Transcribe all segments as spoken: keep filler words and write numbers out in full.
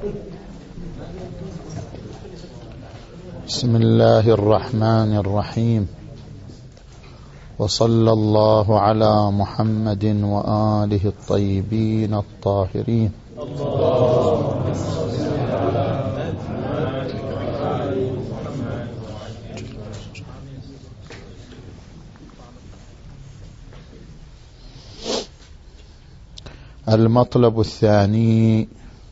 بسم الله الرحمن الرحيم، وصلى الله على محمد وآله الطيبين الطاهرين. المطلب الثاني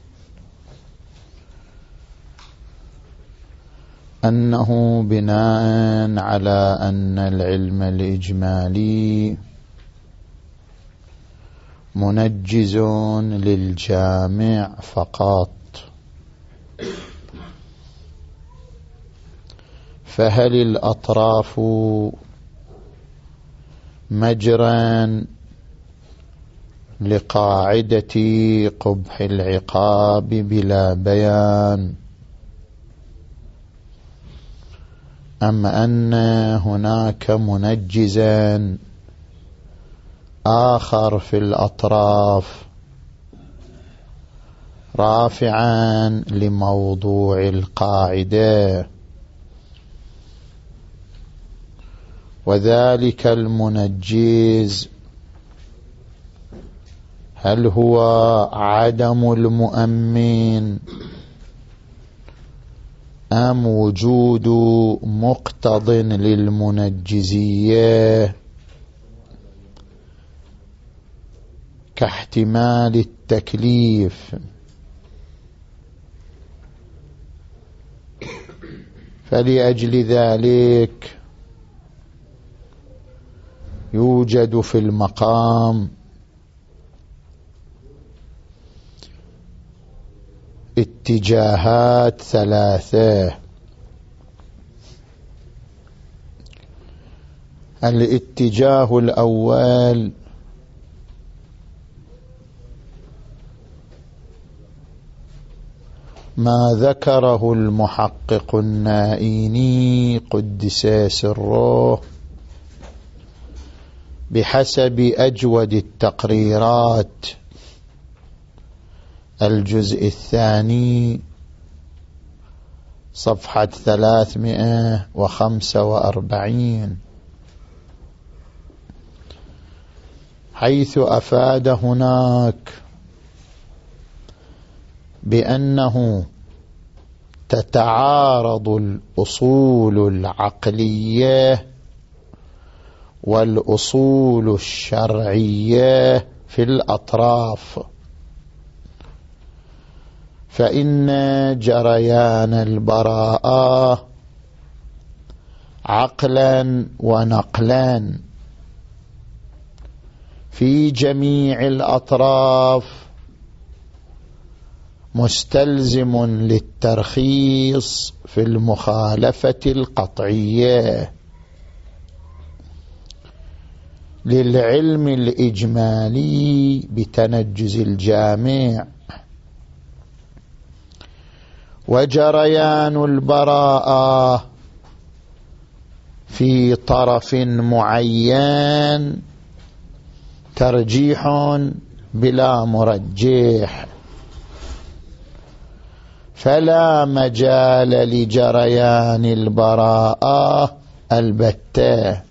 أنه بناء على أن العلم الإجمالي منجز للجامع فقط، فهل الأطراف مجرا لقاعدة قبح العقاب بلا بيان، أم أن هناك منجزا آخر في الأطراف رافعا لموضوع القاعدة، وذلك المنجز هل هو عدم المؤمن أم وجود مقتض للمنجزية كاحتمال التكليف؟ فلأجل ذلك يوجد في المقام اتجاهات ثلاثة. الاتجاه الأول ما ذكره المحقق النائيني قدس سره بحسب أجود التقريرات، الجزء الثاني صفحة ثلاثمائة وخمسة وأربعين، حيث أفاد هناك بأنه تتعارض الأصول العقلية والأصول الشرعية في الأطراف، فإن جريان البراءة عقلا ونقلا في جميع الأطراف مستلزم للترخيص في المخالفة القطعية للعلم الإجمالي بتنجز الجامع، وجريان البراءة في طرف معين ترجيح بلا مرجح، فلا مجال لجريان البراءة البتة.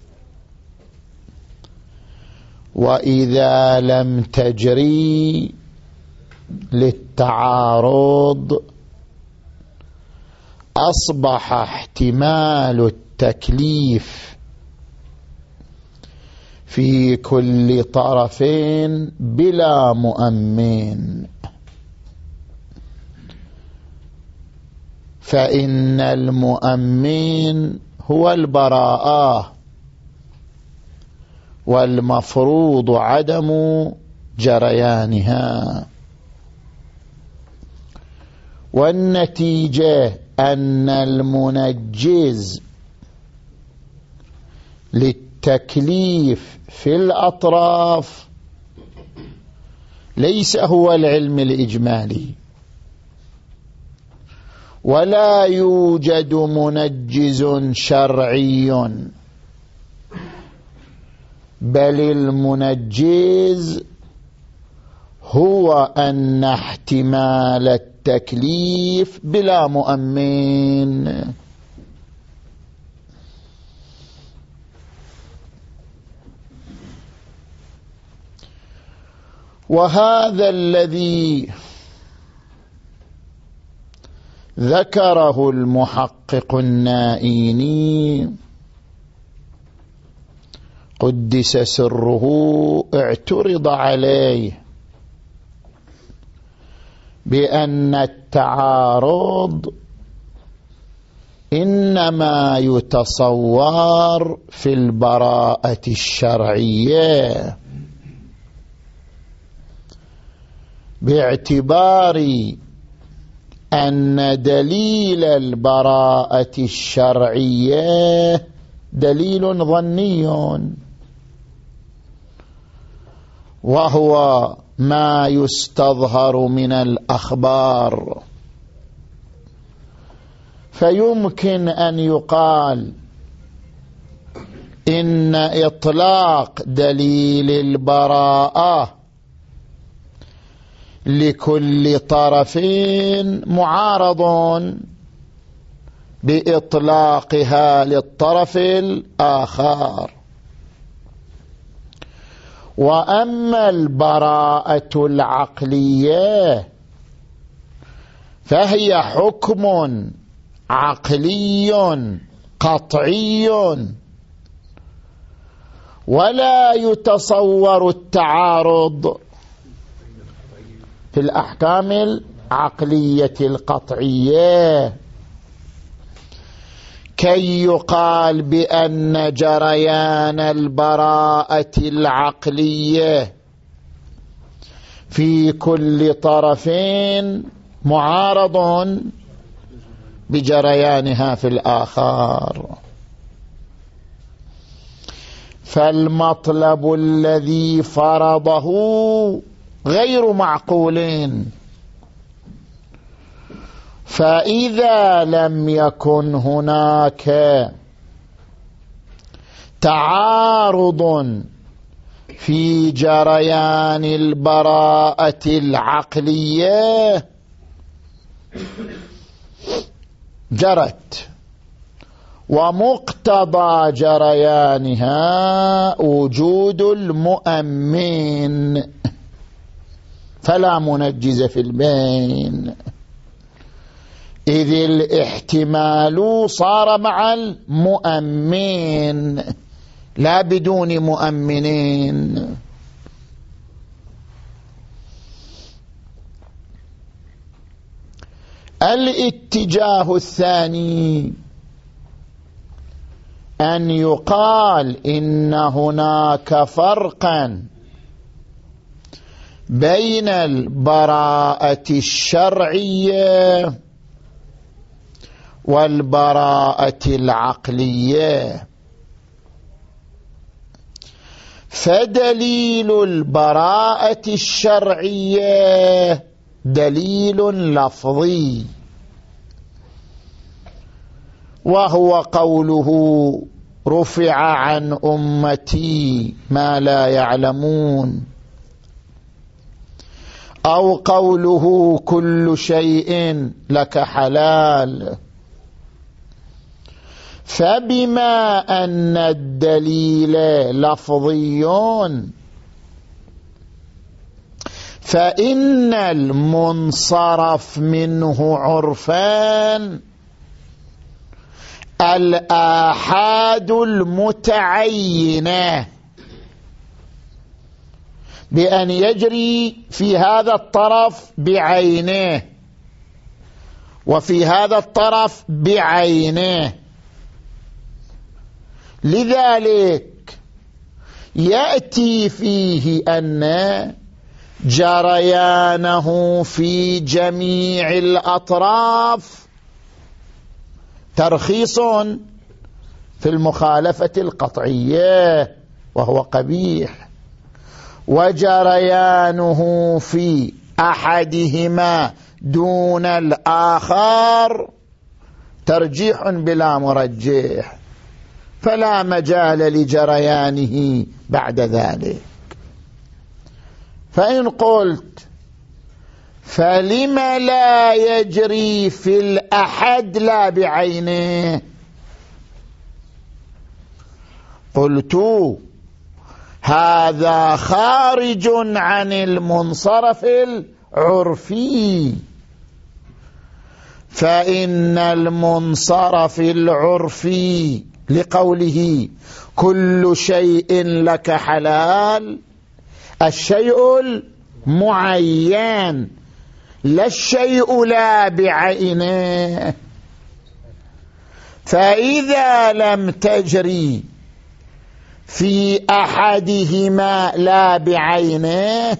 وإذا لم تجري للتعارض أصبح احتمال التكليف في كل طرفين بلا مؤمن، فإن المؤمن هو البراءة، والمفروض عدم جريانها، والنتيجة أن المنجز للتكليف في الأطراف ليس هو العلم الإجمالي، ولا يوجد منجز شرعي، بل المنجز هو أن احتمال التكليف بلا مؤمن. وهذا الذي ذكره المحقق النائيني قدس سره اعترض عليه بأن التعارض إنما يتصور في البراءة الشرعية، باعتبار أن دليل البراءة الشرعية دليل ظني، وهو ما يستظهر من الأخبار، فيمكن أن يقال إن إطلاق دليل البراءة لكل طرف معارض بإطلاقها للطرف الآخر. وأما البراءة العقلية فهي حكم عقلي قطعي، ولا يتصور التعارض في الأحكام العقلية القطعية كي يقال بأن جريان البراءة العقلية في كل طرف معارض بجريانها في الآخر. فالمطلب الذي فرضه غير معقولين، فإذا لم يكن هناك تعارض في جريان البراءة العقلية جرت، ومقتضى جريانها وجود المؤمن، فلا منجز في البين، إذ الاحتمال صار مع المؤمن لا بدون مؤمنين. الاتجاه الثاني أن يقال إن هناك فرقا بين البراءة الشرعية والبراءة العقلية، فدليل البراءة الشرعية دليل لفظي، وهو قوله رفع عن أمتي ما لا يعلمون، أو قوله كل شيء لك حلال. فبما أن الدليل لفظي فإن المنصرف منه عرفان الآحاد المتعينة بأن يجري في هذا الطرف بعينه وفي هذا الطرف بعينه. لذلك يأتي فيه أن جريانه في جميع الأطراف ترخيص في المخالفة القطعية وهو قبيح، وجريانه في أحدهما دون الآخر ترجيح بلا مرجح، فلا مجال لجريانه بعد ذلك. فإن قلت فلم لا يجري في الأحد لا بعينه؟ قلت هذا خارج عن المنصرف العرفي، فإن المنصرف العرفي لقوله كل شيء لك حلال الشيء المعين لا الشيء لا بعينه، فإذا لم تجري في أحدهما لا بعينه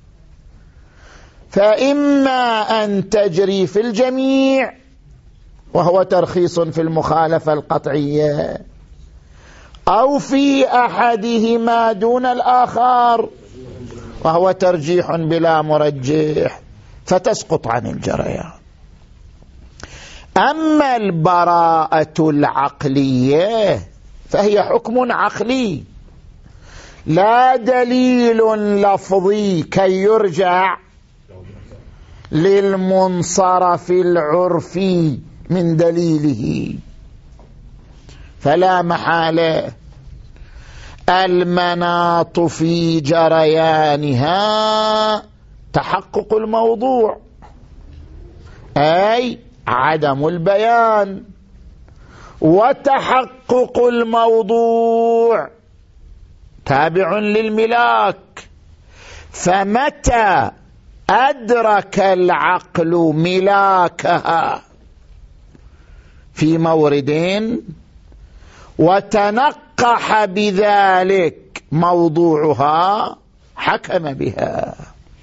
فإما أن تجري في الجميع وهو ترخيص في المخالفة القطعية، أو في أحدهما دون الآخر وهو ترجيح بلا مرجح فتسقط عن الجريان. أما البراءة العقلية فهي حكم عقلي لا دليل لفظي كي يرجع للمنصرف العرفي من دليله، فلا محالة المناط في جريانها تحقق الموضوع، أي عدم البيان، وتحقق الموضوع تابع للملاك، فمتى أدرك العقل ملاكها في مورد وتنقح بذلك موضوعها حكم بها،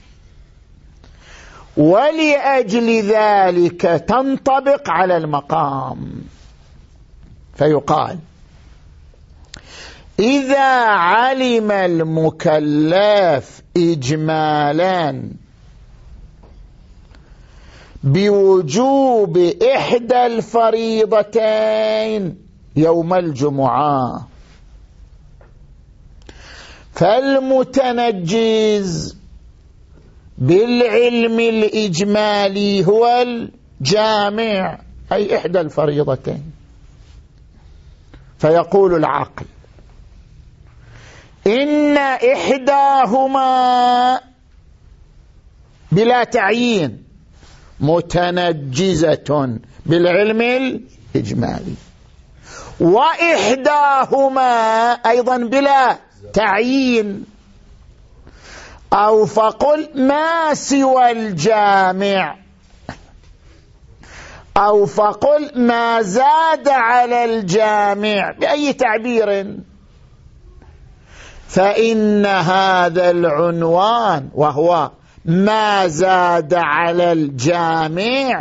ولأجل ذلك تنطبق على المقام، فيقال إذا علم المكلف إجمالا بوجوب إحدى الفريضتين يوم الجمعة، فالمتنجز بالعلم الإجمالي هو الجامع أي إحدى الفريضتين، فيقول العقل إن إحداهما بلا تعيين متنجزة بالعلم الإجمالي، وإحداهما أيضا بلا تعيين، أو فقل ما سوى الجامع، أو فقل ما زاد على الجامع بأي تعبير، فإن هذا العنوان وهو ما زاد على الجامع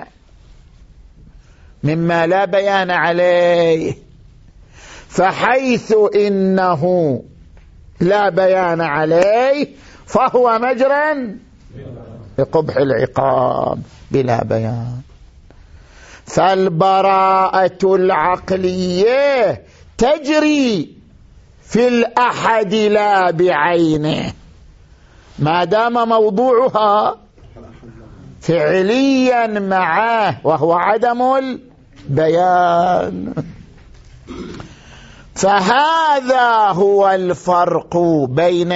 مما لا بيان عليه، فحيث إنه لا بيان عليه فهو مجرى بقبح العقاب بلا بيان. فالبراءة العقلية تجري في الأحد لا بعينه ما دام موضوعها فعليا معه وهو عدم البيان. فهذا هو الفرق بين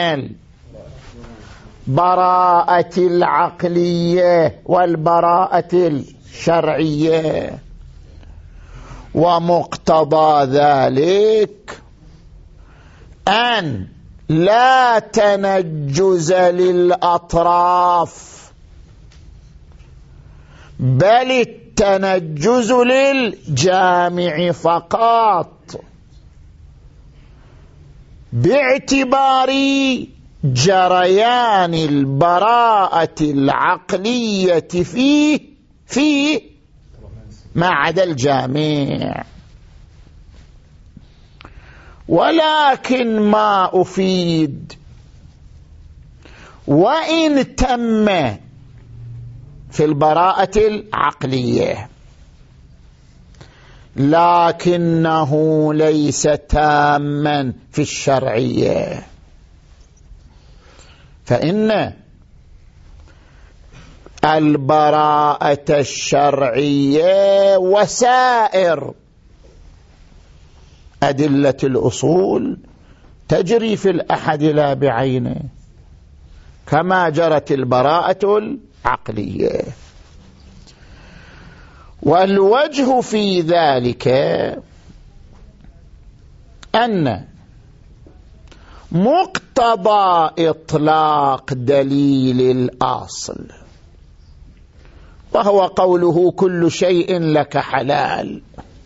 البراءة العقلية والبراءة الشرعية، ومقتضى ذلك أن لا تنجز للأطراف بل التنجز للجامع فقط، باعتبار جريان البراءة العقلية فيه في ما عدا الجامع. ولكن ما أفيد وإن تم في البراءة العقلية لكنه ليس تاما في الشرعية، فإن البراءة الشرعية وسائر أدلة الأصول تجري في الأحد لا بعينه، كما جرت البراءة العقلية. والوجه في ذلك أن مقتضى إطلاق دليل الأصل، وهو قوله كل شيء لك حلال،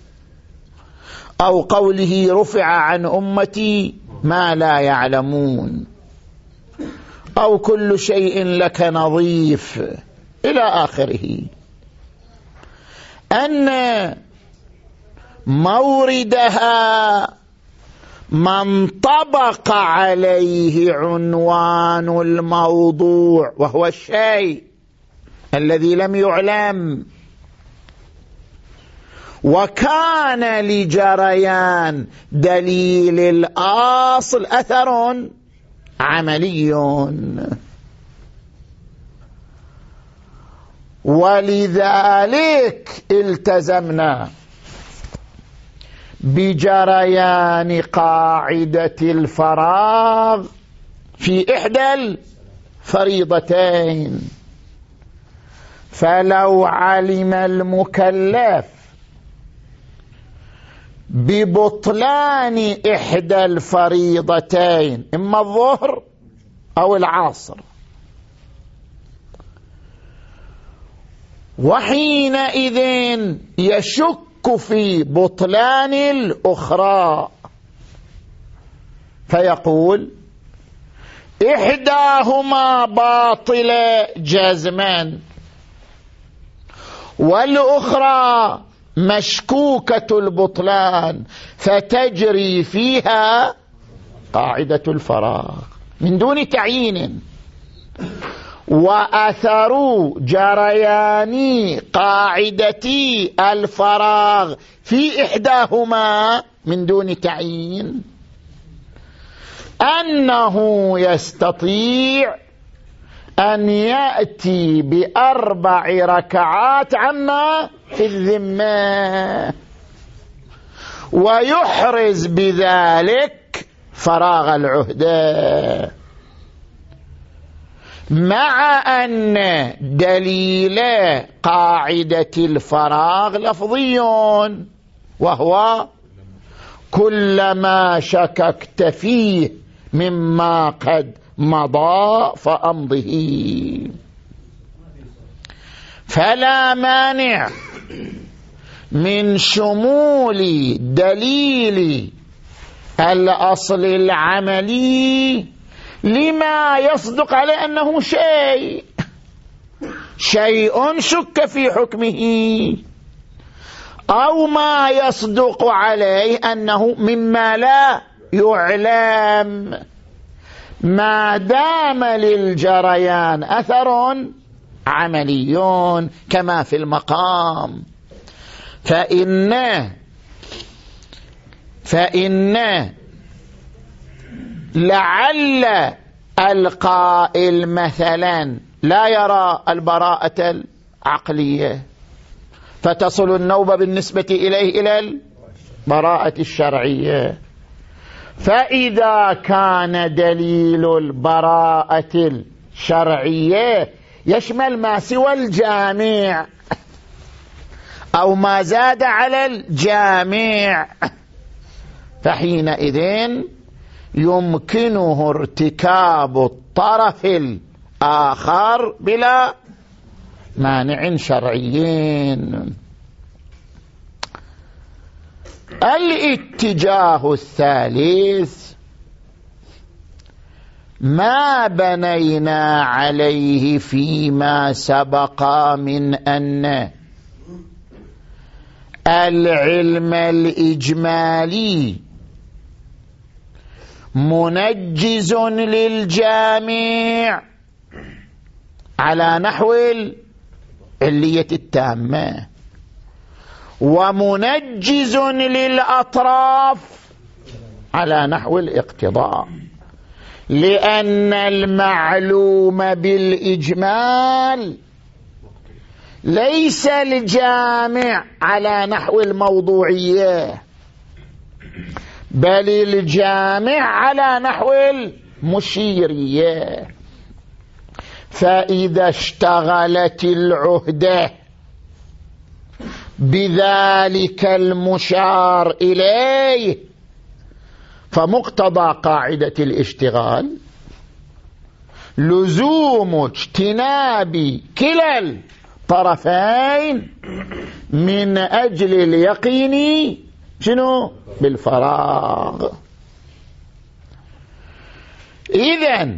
أو قوله رفع عن أمتي ما لا يعلمون، أو كل شيء لك نظيف إلى آخره، أن موردها ما انطبق عليه عنوان الموضوع، وهو الشيء الذي لم يعلم، وكان لجريان دليل الأصل أثر عملي، ولذلك التزمنا بجريان قاعدة الفراغ في إحدى الفريضتين. فلو علم المكلف ببطلان إحدى الفريضتين، إما الظهر أو العصر، وحينئذ يشك في بطلان الأخرى، فيقول إحداهما باطلة جزما والأخرى مشكوكة البطلان، فتجري فيها قاعدة الفراغ من دون تعيين. وأثر جريان قاعدة الفراغ في إحداهما من دون تعيين أنه يستطيع أن يأتي بأربع ركعات عما في الذمة، ويحرز بذلك فراغ العهدة، مع أن دليل قاعدة الفراغ لفظي، وهو كلما شككت فيه مما قد مضى فأمضه. فلا مانع من شمول دليل الأصل العملي لما يصدق على أنه شيء شيء شك في حكمه، أو ما يصدق عليه أنه مما لا يعلم، ما دام للجريان أثر عملي كما في المقام. فإن فإن لعل القائل مثلا لا يرى البراءة العقلية، فتصل النوبة بالنسبة إليه إلى البراءة الشرعية، فإذا كان دليل البراءة الشرعية يشمل ما سوى الجامع أو ما زاد على الجامع، فحينئذ يمكنه ارتكاب الطرف الآخر بلا مانع شرعيين. الاتجاه الثالث ما بنينا عليه فيما سبق من أن العلم الإجمالي منجز للجامع على نحو العلية التامة، ومنجز للأطراف على نحو الاقتضاء، لأن المعلوم بالإجمال ليس الجامع على نحو الموضوعية، بل الجامع على نحو المشيرية. فإذا اشتغلت العهدة بذلك المشار إليه فمقتضى قاعدة الاشتغال لزوم اجتناب كلا الطرفين من أجل اليقين شنو بالفراغ. إذن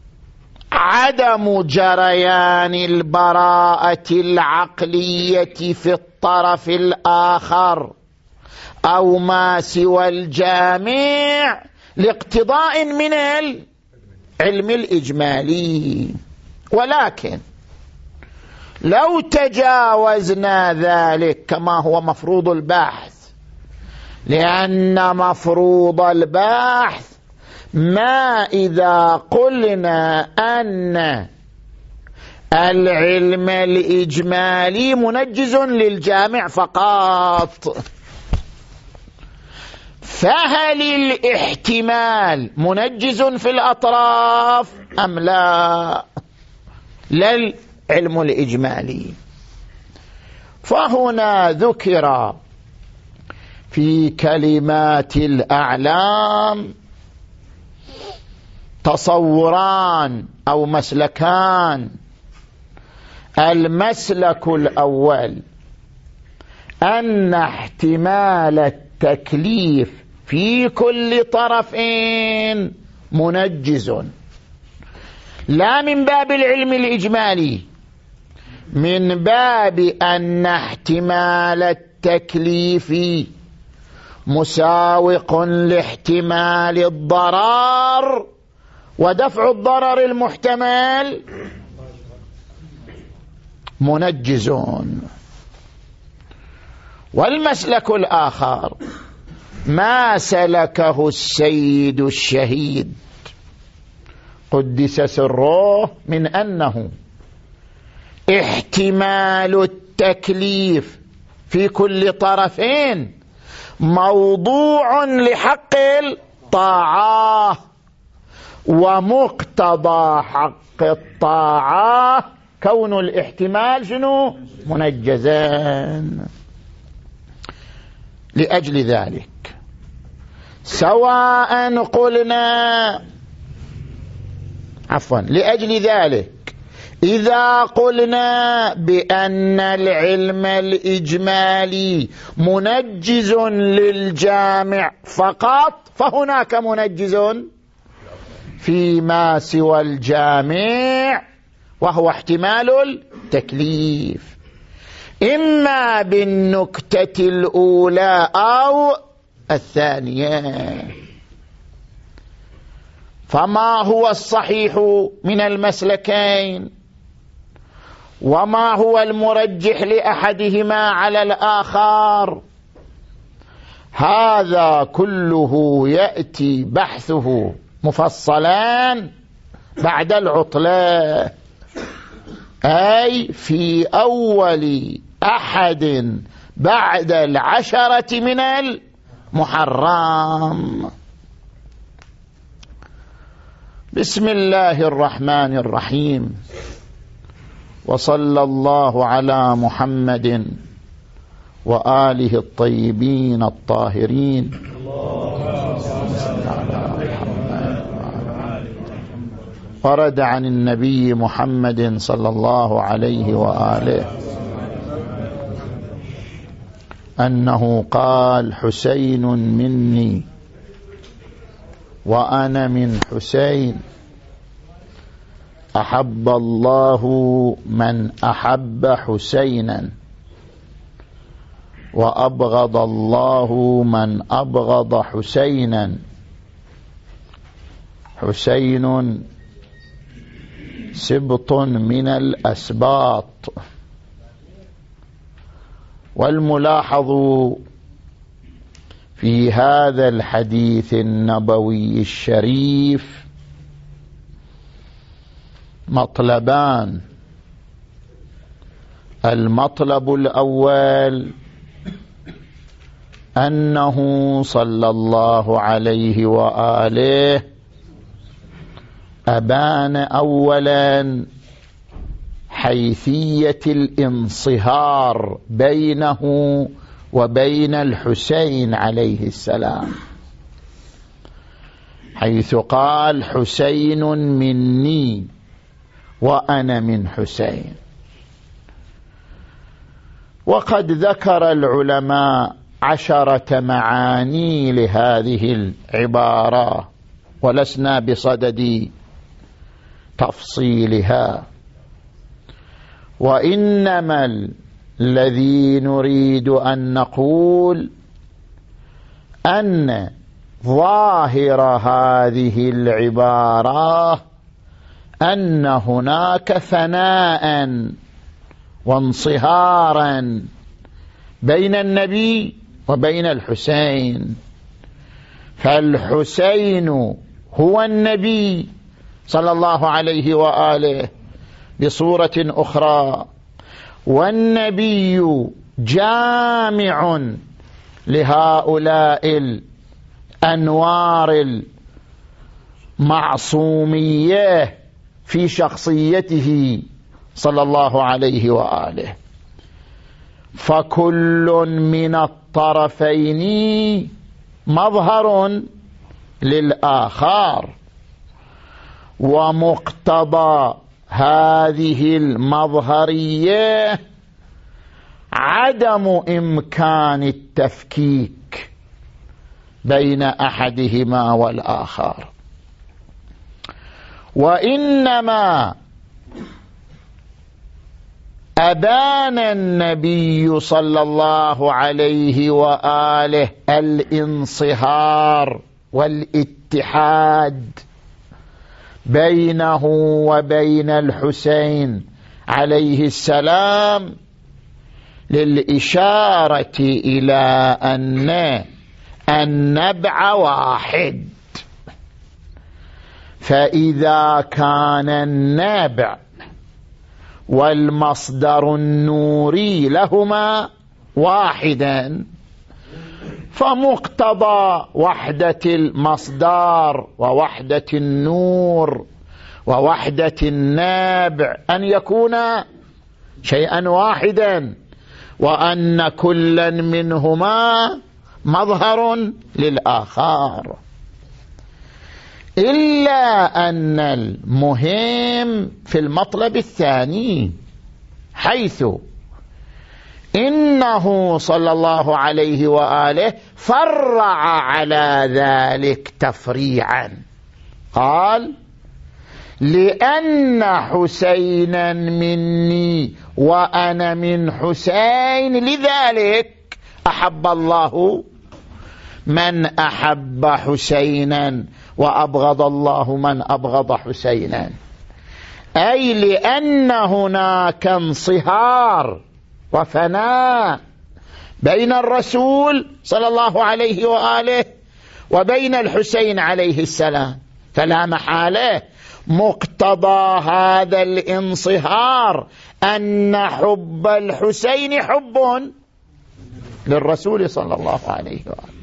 عدم جريان البراءة العقلية في الطرف الآخر أو ما سوى الجامع لاقتضاء من العلم الإجمالي. ولكن لو تجاوزنا ذلك كما هو مفروض البحث، لأن مفروض البحث ما إذا قلنا أن العلم الإجمالي منجز للجامع فقط، فهل الاحتمال منجز في الأطراف أم لا؟ للعلم الإجمالي. فهنا ذكر في كلمات الأعلام تصوران أو مسلكان. المسلك الأول أن احتمال التكليف في كل طرفين منجز، لا من باب العلم الإجمالي، من باب أن احتمال التكليف مساوق لاحتمال الضرر، ودفع الضرر المحتمل منجزون. والمسلك الآخر ما سلكه السيد الشهيد قدس سره من أنه احتمال التكليف في كل طرفين موضوع لحق الطاعة، ومقتضى حق الطاعة كون الاحتمال شنو منجزان. لأجل ذلك سواء قلنا عفوا لأجل ذلك إذا قلنا بأن العلم الإجمالي منجز للجامع فقط، فهناك منجز فيما سوى الجامع وهو احتمال التكليف، إما بالنكتة الأولى أو الثانية. فما هو الصحيح من المسلكين، وما هو المرجح لأحدهما على الآخر؟ هذا كله يأتي بحثه مفصلا بعد العطلة، أي في أول أحد بعد العشرة من المحرم. بسم الله الرحمن الرحيم، وصلى الله على محمد وآله الطيبين الطاهرين. ورد عن النبي محمد صلى الله عليه وآله أنه قال: حسين مني وأنا من حسين، أحب الله من أحب حسينا، وأبغض الله من أبغض حسينا. حسين سبط من الأسباط. والملاحظ في هذا الحديث النبوي الشريف مطلبان: المطلب الأول أنه صلى الله عليه وآله أبان أولا حيثية الانصهار بينه وبين الحسين عليه السلام، حيث قال حسين مني وأنا من حسين. وقد ذكر العلماء عشرة معاني لهذه العبارة ولسنا بصدد تفصيلها، وإنما الذي نريد أن نقول أن ظاهر هذه العبارة أن هناك فناء وانصهارا بين النبي وبين الحسين، فالحسين هو النبي صلى الله عليه وآله بصورة أخرى، والنبي جامع لهؤلاء الأنوار المعصومية في شخصيته صلى الله عليه وآله، فكل من الطرفين مظهر للآخر، ومقتضى هذه المظهرية عدم إمكان التفكيك بين أحدهما والآخر، وإنما أبان النبي صلى الله عليه وآله الانصهار والاتحاد بينه وبين الحسين عليه السلام للإشارة إلى أن النبع واحد، فإذا كان النبع والمصدر النوري لهما واحدا فمقتضى وحدة المصدر ووحدة النور ووحدة النابع أن يكون شيئا واحدا، وأن كلا منهما مظهر للآخر، إلا أن المهم في المطلب الثاني، حيث إنه صلى الله عليه وآله فرع على ذلك تفريعا، قال لأن حسينا مني وأنا من حسين لذلك أحب الله من أحب حسينا وأبغض الله من أبغض حسينا، أي لأن هناك انصهار وفناء بين الرسول صلى الله عليه وآله وبين الحسين عليه السلام، فلا محالة مقتضى هذا الانصهار أن حب الحسين حب للرسول صلى الله عليه وآله،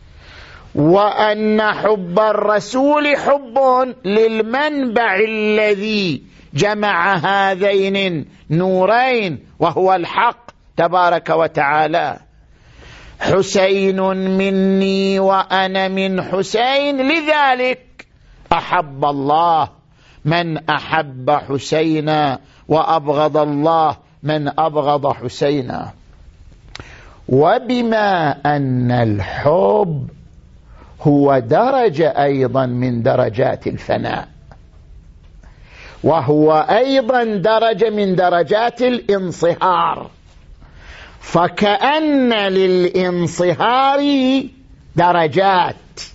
وأن حب الرسول حب للمنبع الذي جمع هذين النورين وهو الحق تبارك وتعالى. حسين مني وأنا من حسين لذلك أحب الله من أحب حسينا وأبغض الله من أبغض حسينا. وبما أن الحب هو درجة أيضا من درجات الفناء، وهو أيضا درجة من درجات الانصهار، فكأن للانصهار درجات،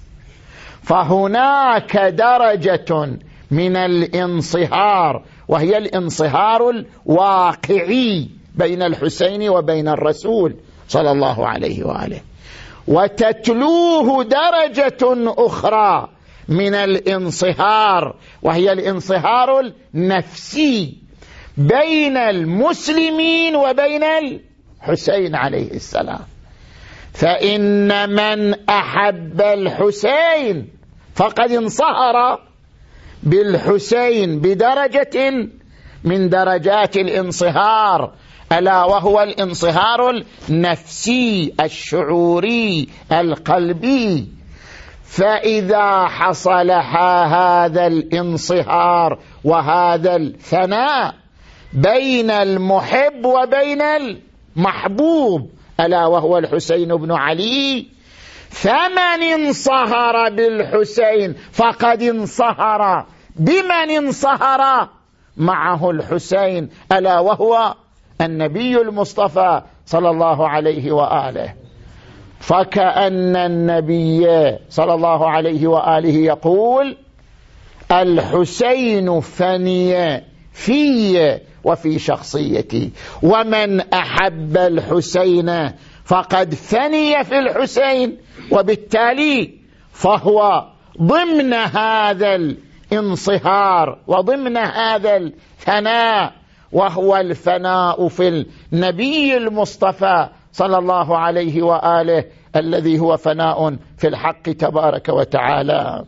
فهناك درجة من الانصهار وهي الانصهار الواقعي بين الحسين وبين الرسول صلى الله عليه وآله، وتتلوه درجة أخرى من الانصهار وهي الانصهار النفسي بين المسلمين وبين الحسين عليه السلام. فإن من أحب الحسين فقد انصهر بالحسين بدرجة من درجات الانصهار، ألا وهو الانصهار النفسي الشعوري القلبي. فإذا حصل هذا الانصهار وهذا الثناء بين المحب وبين المحبوب، ألا وهو الحسين بن علي، فمن انصهر بالحسين فقد انصهر بمن انصهر معه الحسين، ألا وهو النبي المصطفى صلى الله عليه وآله. فكأن النبي صلى الله عليه وآله يقول: الحسين فني في وفي شخصيتي، ومن أحب الحسين فقد فني في الحسين، وبالتالي فهو ضمن هذا الانصهار وضمن هذا الفناء، وهو الفناء في النبي المصطفى صلى الله عليه وآله الذي هو فناء في الحق تبارك وتعالى.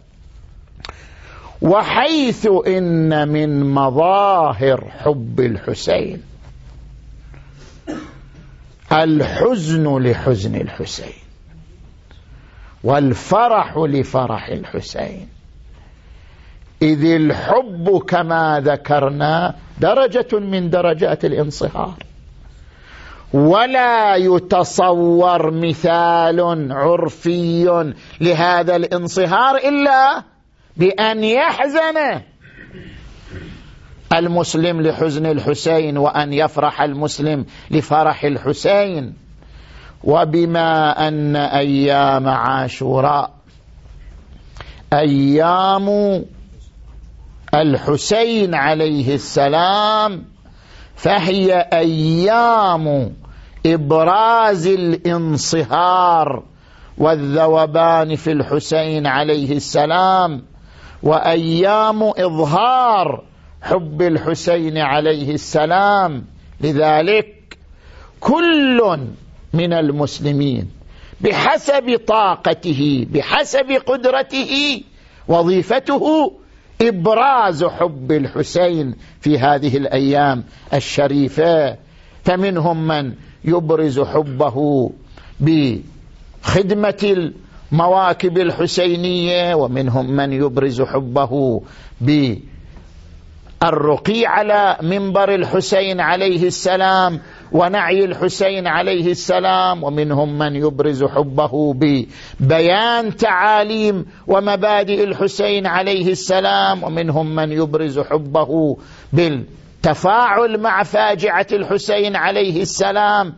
وحيث إن من مظاهر حب الحسين الحزن لحزن الحسين والفرح لفرح الحسين، إذ الحب كما ذكرنا درجة من درجات الانصهار، ولا يتصور مثال عرفي لهذا الانصهار إلا بأن يحزن المسلم لحزن الحسين وأن يفرح المسلم لفرح الحسين. وبما أن أيام عاشوراء أيام الحسين عليه السلام، فهي أيام إبراز الانصهار والذوبان في الحسين عليه السلام، وأيام إظهار حب الحسين عليه السلام. لذلك كل من المسلمين بحسب طاقته بحسب قدرته وظيفته إبراز حب الحسين في هذه الأيام الشريفة. فمنهم من يبرز حبه بخدمة المواكب الحسينية، ومنهم من يبرز حبه بالرقي على منبر الحسين عليه السلام ونعي الحسين عليه السلام، ومنهم من يبرز حبه ببيان تعاليم ومبادئ الحسين عليه السلام، ومنهم من يبرز حبه بالتفاعل مع فاجعة الحسين عليه السلام.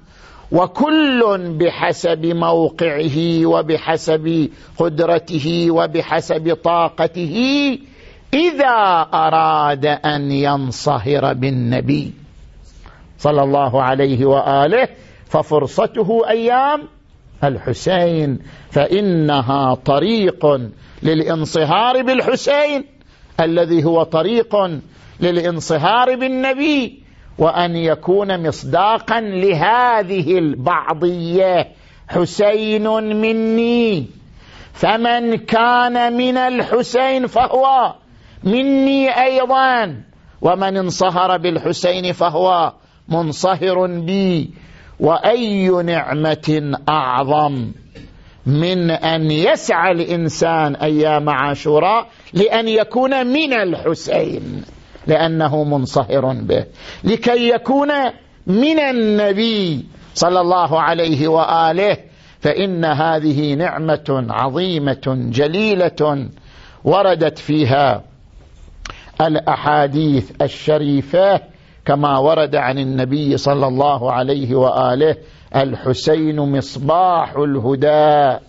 وكل بحسب موقعه وبحسب قدرته وبحسب طاقته إذا أراد أن ينصهر بالنبي صلى الله عليه وآله ففرصته أيام الحسين، فإنها طريق للانصهار بالحسين الذي هو طريق للانصهار بالنبي، وأن يكون مصداقا لهذه البعضية: حسين مني، فمن كان من الحسين فهو مني أيضا، ومن انصهر بالحسين فهو منصهر بي. وأي نعمة أعظم من أن يسعى الإنسان أيام عاشوراء لأن يكون من الحسين لأنه منصهر به، لكي يكون من النبي صلى الله عليه وآله. فإن هذه نعمة عظيمة جليلة وردت فيها الأحاديث الشريفة كما ورد عن النبي صلى الله عليه وآله: الحسين مصباح الهدى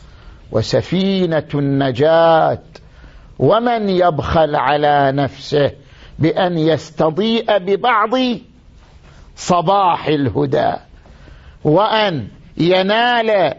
وسفينة النجاة، ومن يبخل على نفسه بأن يستضيء ببعض صباح الهدى وأن ينال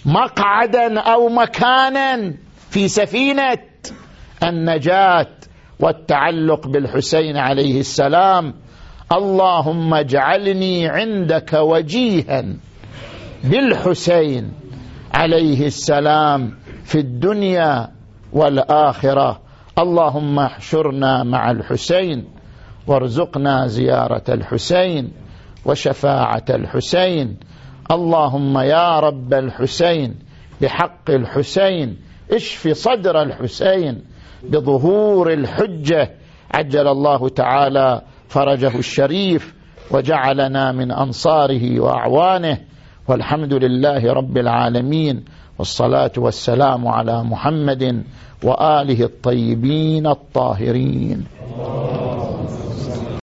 مقعدا أو مكانا في سفينة النجاة والتعلق بالحسين عليه السلام. اللهم اجعلني عندك وجيها بالحسين عليه السلام في الدنيا والآخرة. اللهم احشرنا مع الحسين وارزقنا زيارة الحسين وشفاعة الحسين. اللهم يا رب الحسين بحق الحسين اشف صدر الحسين بظهور الحجة، عجل الله تعالى فرجه الشريف وجعلنا من أنصاره وأعوانه، والحمد لله رب العالمين، والصلاة والسلام على محمد وآله الطيبين الطاهرين.